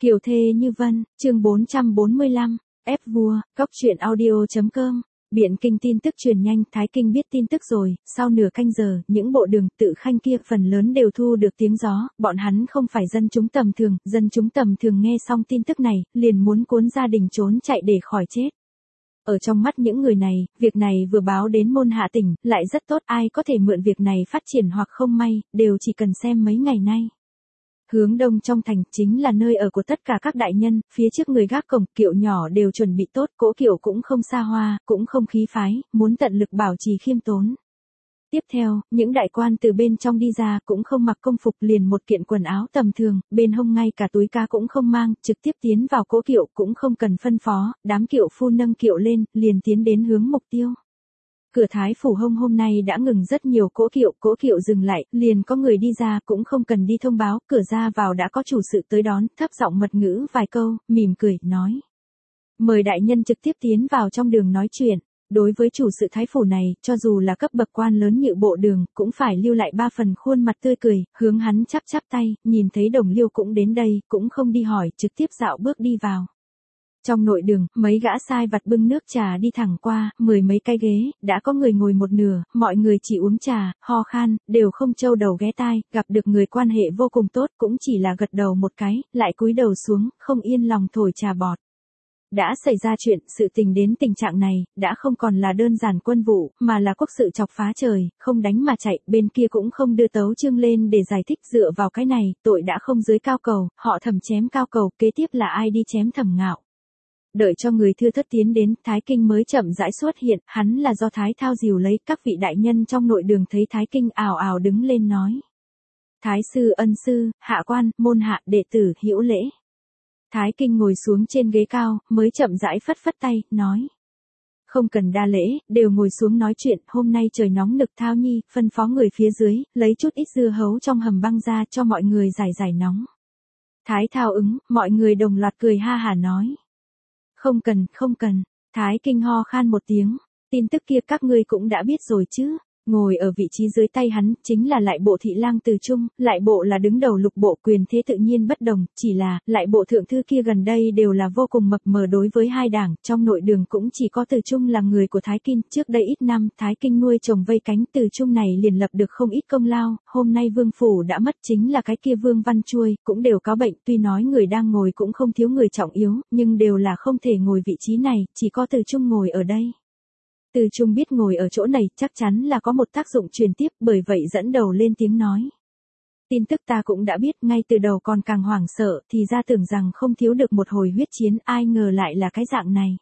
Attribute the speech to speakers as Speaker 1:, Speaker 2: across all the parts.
Speaker 1: Kiều thê như vân, chương 445, ép vua, cóc truyện audio.com. Biện Kinh tin tức truyền nhanh, Thái Kinh biết tin tức rồi, sau nửa canh giờ, những bộ đường tự khanh kia phần lớn đều thu được tiếng gió, bọn hắn không phải dân chúng tầm thường nghe xong tin tức này, liền muốn cuốn gia đình trốn chạy để khỏi chết. Ở trong mắt những người này, việc này vừa báo đến môn hạ tỉnh, lại rất tốt, ai có thể mượn việc này phát triển hoặc không may, đều chỉ cần xem mấy ngày nay. Hướng đông trong thành chính là nơi ở của tất cả các đại nhân, phía trước người gác cổng, kiệu nhỏ đều chuẩn bị tốt, cỗ kiệu cũng không xa hoa, cũng không khí phái, muốn tận lực bảo trì khiêm tốn. Tiếp theo, những đại quan từ bên trong đi ra cũng không mặc công phục, liền một kiện quần áo tầm thường, bên hông ngay cả túi cá cũng không mang, trực tiếp tiến vào cỗ kiệu cũng không cần phân phó, đám kiệu phu nâng kiệu lên, liền tiến đến hướng mục tiêu. Cửa Thái Phủ hôm nay đã ngừng rất nhiều cỗ kiệu dừng lại, liền có người đi ra cũng không cần đi thông báo, cửa ra vào đã có chủ sự tới đón, thấp giọng mật ngữ vài câu, mỉm cười, nói. Mời đại nhân trực tiếp tiến vào trong đường nói chuyện. Đối với chủ sự Thái Phủ này, cho dù là cấp bậc quan lớn như bộ đường, cũng phải lưu lại ba phần khuôn mặt tươi cười, hướng hắn chắp tay, nhìn thấy Đồng Liêu cũng đến đây, cũng không đi hỏi, trực tiếp dạo bước đi vào. Trong nội đường, mấy gã sai vặt bưng nước trà đi thẳng qua, mười mấy cái ghế, đã có người ngồi một nửa, mọi người chỉ uống trà, ho khan, đều không trâu đầu ghé tai, gặp được người quan hệ vô cùng tốt cũng chỉ là gật đầu một cái, lại cúi đầu xuống, không yên lòng thổi trà bọt. Đã xảy ra chuyện, sự tình đến tình trạng này, đã không còn là đơn giản quân vụ, mà là quốc sự chọc phá trời, không đánh mà chạy, bên kia cũng không đưa tấu chương lên để giải thích, dựa vào cái này, tội đã không dưới Cao Cầu, họ Thẩm chém Cao Cầu, kế tiếp là ai đi chém Thẩm Ngạo. Đợi cho người thưa thất tiến đến, Thái Kinh mới chậm rãi xuất hiện, hắn là do Thái Thao dìu lấy, các vị đại nhân trong nội đường thấy Thái Kinh ào ào đứng lên nói. Thái sư, ân sư, hạ quan, môn hạ, đệ tử, hữu lễ. Thái Kinh ngồi xuống trên ghế cao, mới chậm rãi phất tay, nói. Không cần đa lễ, đều ngồi xuống nói chuyện, hôm nay trời nóng nực, Thao nhi, phân phó người phía dưới, lấy chút ít dưa hấu trong hầm băng ra cho mọi người giải nóng. Thái Thao ứng, mọi người đồng loạt cười ha hả nói. Không cần, Thái Kinh ho khan một tiếng, tin tức kia các ngươi cũng đã biết rồi chứ. Ngồi ở vị trí dưới tay hắn, chính là Lại Bộ thị lang Từ Trung, Lại Bộ là đứng đầu lục bộ, quyền thế tự nhiên bất đồng, chỉ là, Lại Bộ thượng thư kia gần đây đều là vô cùng mập mờ đối với hai đảng, trong nội đường cũng chỉ có Từ Trung là người của Thái Kinh, trước đây ít năm, Thái Kinh nuôi trồng vây cánh, Từ Trung này liền lập được không ít công lao, hôm nay vương phủ đã mất, chính là cái kia Vương Văn Chuôi, cũng đều có bệnh, tuy nói người đang ngồi cũng không thiếu người trọng yếu, nhưng đều là không thể ngồi vị trí này, chỉ có Từ Trung ngồi ở đây. Từ Trung biết ngồi ở chỗ này chắc chắn là có một tác dụng truyền tiếp, bởi vậy dẫn đầu lên tiếng nói. Tin tức ta cũng đã biết, ngay từ đầu còn càng hoảng sợ, thì ra tưởng rằng không thiếu được một hồi huyết chiến, ai ngờ lại là cái dạng này.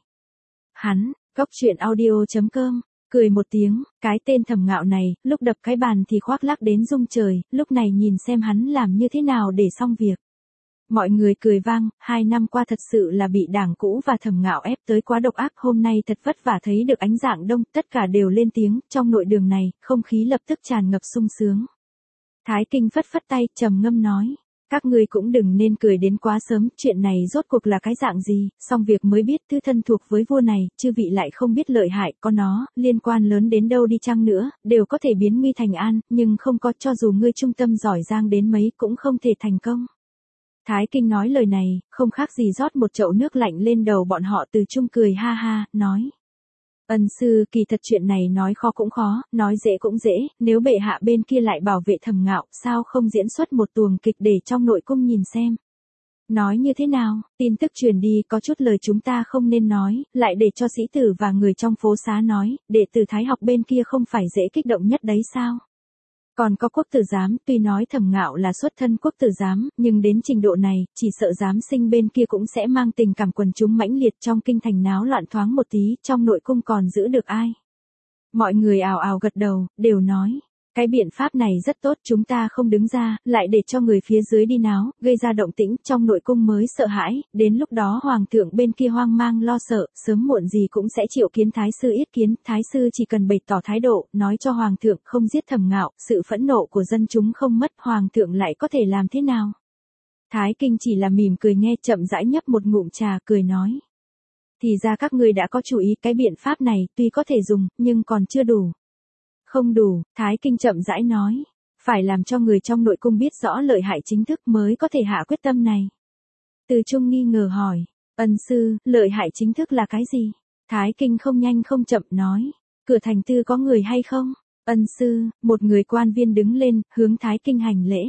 Speaker 1: Hắn, cóc truyện audio.com, cười một tiếng, cái tên Thẩm Ngạo này, lúc đập cái bàn thì khoác lác đến rung trời, lúc này nhìn xem hắn làm như thế nào để xong việc. Mọi người cười vang, 2 năm qua thật sự là bị đảng cũ và Thẩm Ngạo ép tới quá độc ác, hôm nay thật vất vả thấy được ánh dạng đông, tất cả đều lên tiếng, trong nội đường này, không khí lập tức tràn ngập sung sướng. Thái Kinh phất tay, trầm ngâm nói, các ngươi cũng đừng nên cười đến quá sớm, chuyện này rốt cuộc là cái dạng gì, xong việc mới biết, thư thân thuộc với vua này, chư vị lại không biết lợi hại, có nó, liên quan lớn đến đâu đi chăng nữa, đều có thể biến nguy thành an, nhưng không có, cho dù ngươi trung tâm giỏi giang đến mấy cũng không thể thành công. Thái Kinh nói lời này, không khác gì rót một chậu nước lạnh lên đầu bọn họ. Từ Trung cười ha ha, nói. Ân sư, kỳ thật chuyện này nói khó cũng khó, nói dễ cũng dễ, nếu bệ hạ bên kia lại bảo vệ Thẩm Ngạo, sao không diễn xuất một tuồng kịch để trong nội cung nhìn xem. Nói như thế nào, tin tức truyền đi có chút lời chúng ta không nên nói, lại để cho sĩ tử và người trong phố xá nói, đệ tử Thái học bên kia không phải dễ kích động nhất đấy sao. Còn có quốc tử giám, tuy nói Thẩm Ngạo là xuất thân quốc tử giám, nhưng đến trình độ này, chỉ sợ giám sinh bên kia cũng sẽ mang tình cảm quần chúng mãnh liệt, trong kinh thành náo loạn thoáng một tí, trong nội cung còn giữ được ai. Mọi người ào ào gật đầu, đều nói, cái biện pháp này rất tốt, chúng ta không đứng ra, lại để cho người phía dưới đi náo, gây ra động tĩnh, trong nội cung mới sợ hãi, đến lúc đó hoàng thượng bên kia hoang mang lo sợ, sớm muộn gì cũng sẽ triệu kiến thái sư yết kiến, thái sư chỉ cần bày tỏ thái độ, nói cho hoàng thượng không giết Thẩm Ngạo, sự phẫn nộ của dân chúng không mất, hoàng thượng lại có thể làm thế nào. Thái Kinh chỉ là mỉm cười nghe, chậm rãi nhấp một ngụm trà, cười nói. Thì ra các ngươi đã có chủ ý, cái biện pháp này, tuy có thể dùng, nhưng còn chưa đủ. Không đủ, Thái Kinh chậm rãi nói, phải làm cho người trong nội cung biết rõ lợi hại chính thức mới có thể hạ quyết tâm này. Từ Trung nghi ngờ hỏi, ân sư, lợi hại chính thức là cái gì? Thái Kinh không nhanh không chậm nói, cửa thành tư có người hay không? Ân sư, một người quan viên đứng lên, hướng Thái Kinh hành lễ.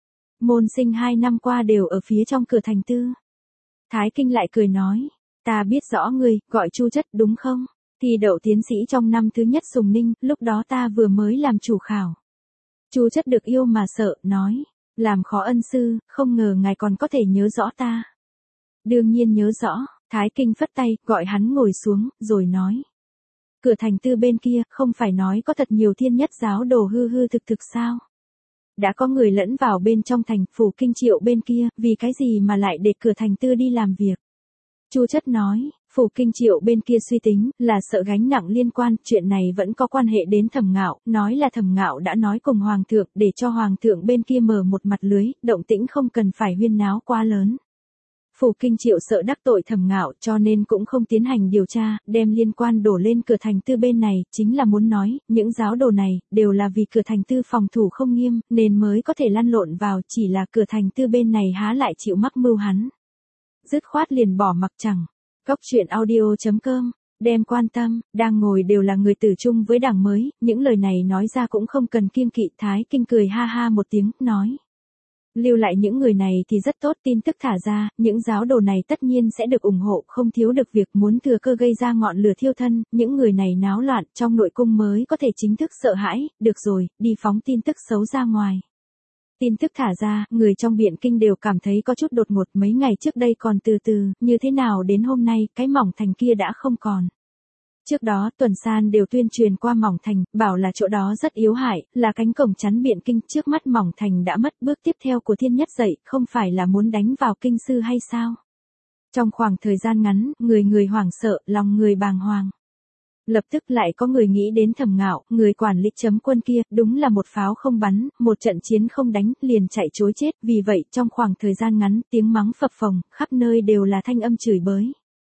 Speaker 1: Môn sinh 2 năm qua đều ở phía trong cửa thành tư. Thái Kinh lại cười nói, ta biết rõ người, gọi Chu Chất đúng không? Thi đậu tiến sĩ trong năm thứ nhất Sùng Ninh, lúc đó ta vừa mới làm chủ khảo. Chu Chất được yêu mà sợ, nói, làm khó ân sư, không ngờ ngài còn có thể nhớ rõ ta. Đương nhiên nhớ rõ, Thái Kinh phất tay, gọi hắn ngồi xuống, rồi nói. Cửa thành tư bên kia, không phải nói có thật nhiều thiên nhất giáo đồ hư hư thực thực sao? Đã có người lẫn vào bên trong thành, Phủ Kinh Triệu bên kia, vì cái gì mà lại để cửa thành tư đi làm việc? Chu Chất nói, Phủ Kinh Triệu bên kia suy tính, là sợ gánh nặng liên quan, chuyện này vẫn có quan hệ đến Thẩm Ngạo, nói là Thẩm Ngạo đã nói cùng Hoàng thượng, để cho Hoàng thượng bên kia mở một mặt lưới, động tĩnh không cần phải huyên náo quá lớn. Phủ Kinh Triệu sợ đắc tội Thẩm Ngạo cho nên cũng không tiến hành điều tra, đem liên quan đổ lên cửa thành tư bên này, chính là muốn nói, những giáo đồ này, đều là vì cửa thành tư phòng thủ không nghiêm, nên mới có thể lăn lộn vào, chỉ là cửa thành tư bên này há lại chịu mắc mưu hắn. Dứt khoát liền bỏ mặc chẳng. Góc truyện audio.com, đem quan tâm, đang ngồi đều là người tử chung với đảng mới, những lời này nói ra cũng không cần kiêng kỵ. Thái Kinh cười ha ha một tiếng, nói. Lưu lại những người này thì rất tốt, tin tức thả ra, những giáo đồ này tất nhiên sẽ được ủng hộ, không thiếu được việc muốn thừa cơ gây ra ngọn lửa thiêu thân, những người này náo loạn trong nội cung mới có thể chính thức sợ hãi, được rồi, đi phóng tin tức xấu ra ngoài. Tin tức thả ra, người trong Biện Kinh đều cảm thấy có chút đột ngột, mấy ngày trước đây còn từ từ, như thế nào đến hôm nay, cái Mỏng Thành kia đã không còn. Trước đó, Tuần San đều tuyên truyền qua Mỏng Thành, bảo là chỗ đó rất yếu hại, là cánh cổng chắn Biện Kinh, trước mắt Mỏng Thành đã mất, bước tiếp theo của Thiên Nhất dậy, không phải là muốn đánh vào kinh sư hay sao? Trong khoảng thời gian ngắn, người hoảng sợ, lòng người bàng hoàng. Lập tức lại có người nghĩ đến Thẩm Ngạo, người quản lý chấm quân kia, đúng là một pháo không bắn, một trận chiến không đánh, liền chạy trối chết, vì vậy trong khoảng thời gian ngắn, tiếng mắng phập phồng, khắp nơi đều là thanh âm chửi bới.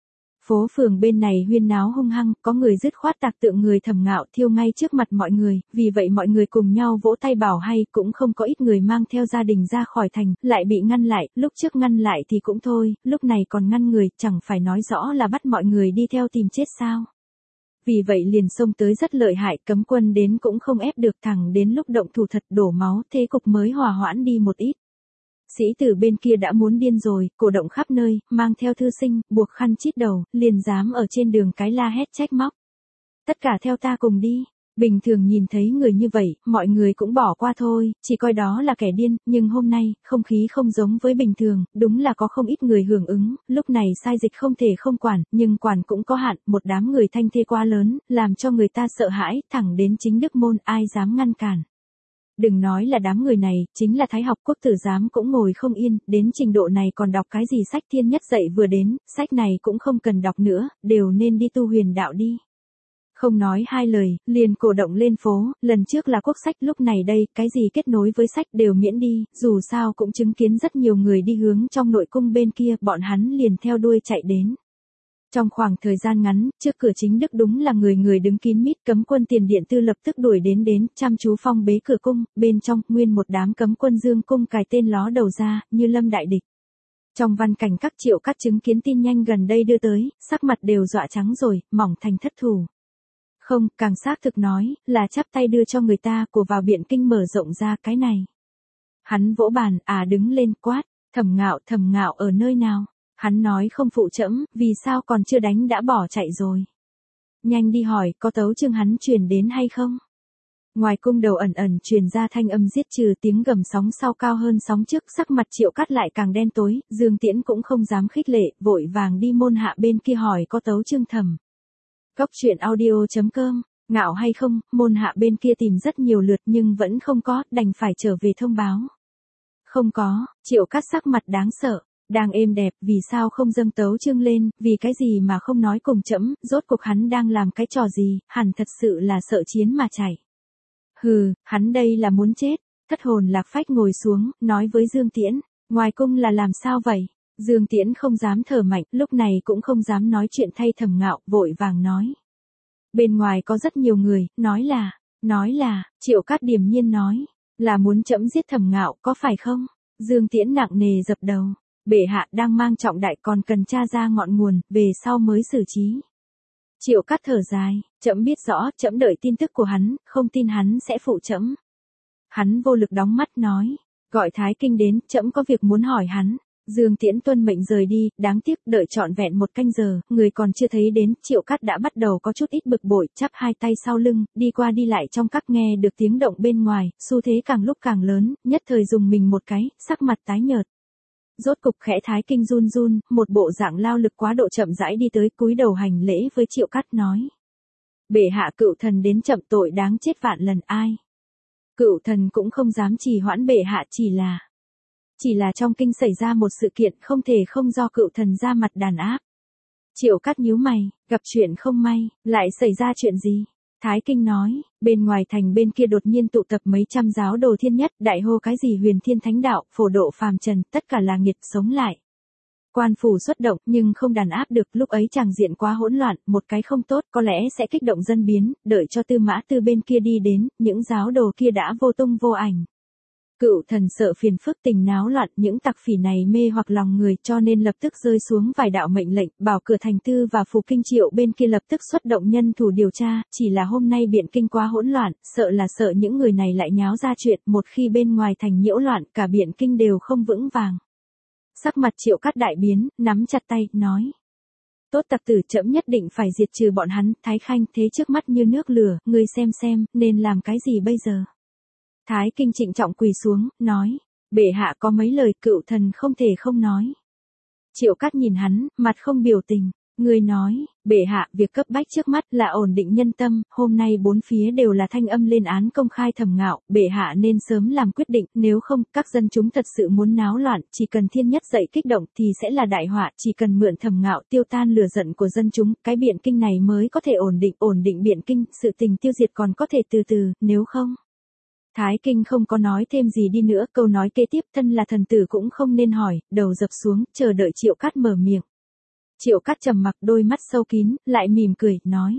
Speaker 1: Phố phường bên này huyên náo hung hăng, có người dứt khoát tạc tượng người Thẩm Ngạo thiêu ngay trước mặt mọi người, vì vậy mọi người cùng nhau vỗ tay bảo hay, cũng không có ít người mang theo gia đình ra khỏi thành, lại bị ngăn lại, lúc trước ngăn lại thì cũng thôi, lúc này còn ngăn người, chẳng phải nói rõ là bắt mọi người đi theo tìm chết sao. Vì vậy liền xông tới rất lợi hại, cấm quân đến cũng không ép được, thẳng đến lúc động thủ thật đổ máu, thế cục mới hòa hoãn đi một ít. Sĩ tử bên kia đã muốn điên rồi, cổ động khắp nơi, mang theo thư sinh, buộc khăn chít đầu, liền dám ở trên đường cái la hét trách móc. Tất cả theo ta cùng đi. Bình thường nhìn thấy người như vậy, mọi người cũng bỏ qua thôi, chỉ coi đó là kẻ điên, nhưng hôm nay, không khí không giống với bình thường, đúng là có không ít người hưởng ứng, lúc này sai dịch không thể không quản, nhưng quản cũng có hạn, một đám người thanh thê quá lớn, làm cho người ta sợ hãi, thẳng đến chính Đức Môn, ai dám ngăn cản. Đừng nói là đám người này, chính là Thái Học Quốc tử giám cũng ngồi không yên, đến trình độ này còn đọc cái gì sách Thiên Nhất dạy vừa đến, sách này cũng không cần đọc nữa, đều nên đi tu huyền đạo đi. Không nói hai lời, liền cổ động lên phố, lần trước là quốc sách, lúc này đây, cái gì kết nối với sách đều miễn đi, dù sao cũng chứng kiến rất nhiều người đi hướng trong nội cung bên kia, bọn hắn liền theo đuôi chạy đến. Trong khoảng thời gian ngắn, trước cửa chính Đức đúng là người đứng kín mít, cấm quân Tiền Điện Tư lập tức đuổi đến, chăm chú phong bế cửa cung, bên trong, nguyên một đám cấm quân dương cung cài tên ló đầu ra, như lâm đại địch. Trong văn cảnh các Triệu Cát chứng kiến tin nhanh gần đây đưa tới, sắc mặt đều dọa trắng rồi, Mỏng Thành thất thủ. Không, càng xác thực nói, là chắp tay đưa cho người ta của vào Biện Kinh mở rộng ra cái này. Hắn vỗ bàn, đứng lên quát, Thẩm Ngạo ở nơi nào? Hắn nói không phụ trẫm, vì sao còn chưa đánh đã bỏ chạy rồi? Nhanh đi hỏi, có tấu chương hắn truyền đến hay không? Ngoài cung đầu ẩn truyền ra thanh âm giết trừ, tiếng gầm sóng sau cao hơn sóng trước, sắc mặt Triệu Cát lại càng đen tối, Dương Tiễn cũng không dám khích lệ, vội vàng đi môn hạ bên kia hỏi có tấu chương thẩm. Góc truyện audio.com, Ngạo hay không, môn hạ bên kia tìm rất nhiều lượt nhưng vẫn không có, đành phải trở về thông báo. Không có, Triệu Cát sắc mặt đáng sợ, đang êm đẹp, vì sao không dâng tấu chương lên, vì cái gì mà không nói cùng trẫm, rốt cuộc hắn đang làm cái trò gì, hẳn thật sự là sợ chiến mà chạy. Hừ, hắn đây là muốn chết, thất hồn lạc phách ngồi xuống, nói với Dương Tiễn, ngoài cung là làm sao vậy? Dương Tiễn không dám thở mạnh, lúc này cũng không dám nói chuyện thay Thẩm Ngạo, vội vàng nói. Bên ngoài có rất nhiều người, nói là, Triệu Cát điềm nhiên nói, là muốn trẫm giết Thẩm Ngạo, có phải không? Dương Tiễn nặng nề dập đầu. Bệ hạ đang mang trọng đại còn cần tra ra ngọn nguồn, về sau mới xử trí. Triệu Cát thở dài, trẫm biết rõ, trẫm đợi tin tức của hắn, không tin hắn sẽ phụ trẫm. Hắn vô lực đóng mắt nói, gọi Thái Kinh đến, trẫm có việc muốn hỏi hắn. Dương Tiễn tuân mệnh rời đi, đáng tiếc đợi trọn vẹn 1 canh giờ, người còn chưa thấy đến, Triệu Cát đã bắt đầu có chút ít bực bội, chắp hai tay sau lưng, đi qua đi lại trong các nghe được tiếng động bên ngoài, xu thế càng lúc càng lớn, nhất thời dùng mình một cái, sắc mặt tái nhợt. Rốt cục khẽ Thái Kinh run run, một bộ dạng lao lực quá độ chậm rãi đi tới cúi đầu hành lễ với Triệu Cát nói. Bệ hạ cựu thần đến chậm tội đáng chết vạn lần ai. Cựu thần cũng không dám trì hoãn bệ hạ chỉ là trong kinh xảy ra một sự kiện không thể không do cựu thần ra mặt đàn áp. Triệu Cát nhíu mày, gặp chuyện không may, lại xảy ra chuyện gì? Thái Kinh nói, bên ngoài thành bên kia đột nhiên tụ tập mấy trăm giáo đồ thiên nhất, đại hô cái gì huyền thiên thánh đạo, phổ độ phàm trần, tất cả là nghiệt sống lại. Quan phủ xuất động nhưng không đàn áp được, lúc ấy tràng diện quá hỗn loạn, một cái không tốt có lẽ sẽ kích động dân biến, đợi cho Tư Mã Tư bên kia đi đến, những giáo đồ kia đã vô tung vô ảnh. Cựu thần sợ phiền phức tình náo loạn, những tặc phỉ này mê hoặc lòng người cho nên lập tức rơi xuống vài đạo mệnh lệnh, bảo cửa thành Tư và Phù Kinh Triệu bên kia lập tức xuất động nhân thủ điều tra, chỉ là hôm nay biện kinh quá hỗn loạn, sợ những người này lại nháo ra chuyện, một khi bên ngoài thành nhiễu loạn, cả biện kinh đều không vững vàng. Sắc mặt Triệu Cát đại biến, nắm chặt tay, nói. Tốt tặc tử, trẫm nhất định phải diệt trừ bọn hắn, Thái Khanh thế trước mắt như nước lửa, ngươi xem, nên làm cái gì bây giờ? Thái Kinh trịnh trọng quỳ xuống, nói, bệ hạ có mấy lời cựu thần không thể không nói. Triệu Cát nhìn hắn, mặt không biểu tình, người nói, bệ hạ, việc cấp bách trước mắt là ổn định nhân tâm, hôm nay bốn phía đều là thanh âm lên án công khai Thẩm Ngạo, bệ hạ nên sớm làm quyết định, nếu không, các dân chúng thật sự muốn náo loạn, chỉ cần thiên nhất dậy kích động thì sẽ là đại họa, chỉ cần mượn Thẩm Ngạo tiêu tan lửa giận của dân chúng, cái biện kinh này mới có thể ổn định biện kinh, sự tình tiêu diệt còn có thể từ từ, nếu không. Thái Kinh không có nói thêm gì đi nữa, câu nói kế tiếp thân là thần tử cũng không nên hỏi, đầu dập xuống, chờ đợi Triệu Cát mở miệng. Triệu Cát trầm mặc, đôi mắt sâu kín, lại mỉm cười, nói.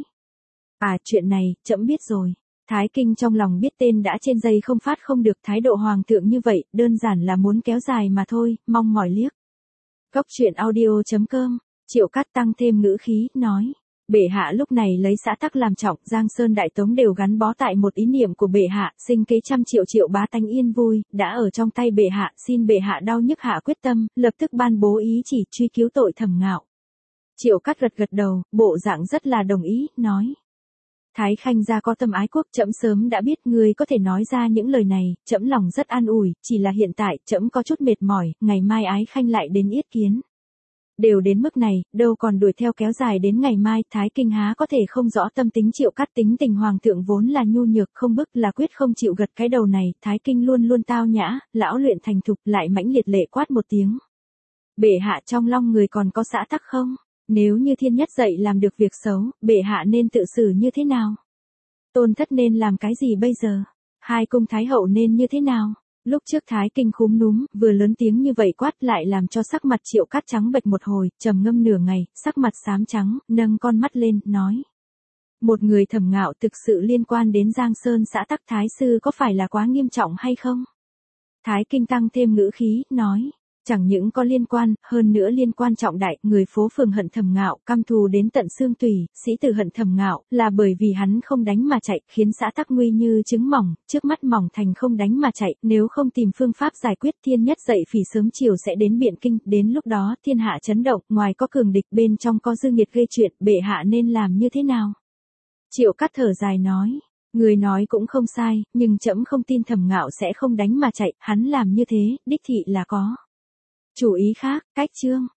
Speaker 1: Chuyện này, trẫm biết rồi. Thái Kinh trong lòng biết tên đã trên dây không phát không được, thái độ hoàng thượng như vậy, đơn giản là muốn kéo dài mà thôi, mong mỏi liếc. Góc truyện audio.com, Triệu Cát tăng thêm ngữ khí, nói. Bệ hạ lúc này lấy xã tắc làm trọng, Giang Sơn Đại Tống đều gắn bó tại một ý niệm của bệ hạ, sinh kế trăm triệu bá tánh yên vui, đã ở trong tay bệ hạ, xin bệ hạ đau nhức hạ quyết tâm, lập tức ban bố ý chỉ truy cứu tội Thẩm Ngạo. Triệu Cát gật đầu, bộ dạng rất là đồng ý, nói. Thái Khanh gia có tâm ái quốc, trẫm sớm đã biết ngươi có thể nói ra những lời này, trẫm lòng rất an ủi, chỉ là hiện tại, trẫm có chút mệt mỏi, ngày mai Ái Khanh lại đến yết kiến. Đều đến mức này, đâu còn đuổi theo kéo dài đến ngày mai, Thái Kinh há có thể không rõ tâm tính Triệu Cát, tính tình hoàng thượng vốn là nhu nhược không bức, là quyết không chịu gật cái đầu này, Thái Kinh luôn luôn tao nhã, lão luyện thành thục, lại mãnh liệt lệ quát một tiếng. Bệ hạ trong lòng người còn có xã tắc không? Nếu như thiên nhất dậy làm được việc xấu, bệ hạ nên tự xử như thế nào? Tôn thất nên làm cái gì bây giờ? Hai cung thái hậu nên như thế nào? Lúc trước Thái Kinh khúm núm, vừa lớn tiếng như vậy quát lại làm cho sắc mặt Triệu Cát trắng bệch một hồi, trầm ngâm nửa ngày, sắc mặt xám trắng, nâng con mắt lên, nói. Một người Thẩm Ngạo thực sự liên quan đến Giang Sơn xã tắc Thái sư có phải là quá nghiêm trọng hay không? Thái Kinh tăng thêm ngữ khí, nói. Chẳng những có liên quan, hơn nữa liên quan trọng đại, người phố phường hận Thẩm Ngạo, căm thù đến tận xương tủy, sĩ tử hận Thẩm Ngạo, là bởi vì hắn không đánh mà chạy, khiến xã tắc nguy như trứng mỏng, trước mắt mỏng thành không đánh mà chạy, nếu không tìm phương pháp giải quyết thiên nhất dậy phỉ sớm chiều sẽ đến biện kinh, đến lúc đó thiên hạ chấn động, ngoài có cường địch bên trong có dư nghiệt gây chuyện, bệ hạ nên làm như thế nào? Triệu Cát thở dài nói. Người nói cũng không sai, nhưng trẫm không tin Thẩm Ngạo sẽ không đánh mà chạy, hắn làm như thế, đích thị là có chủ ý khác, cách chương.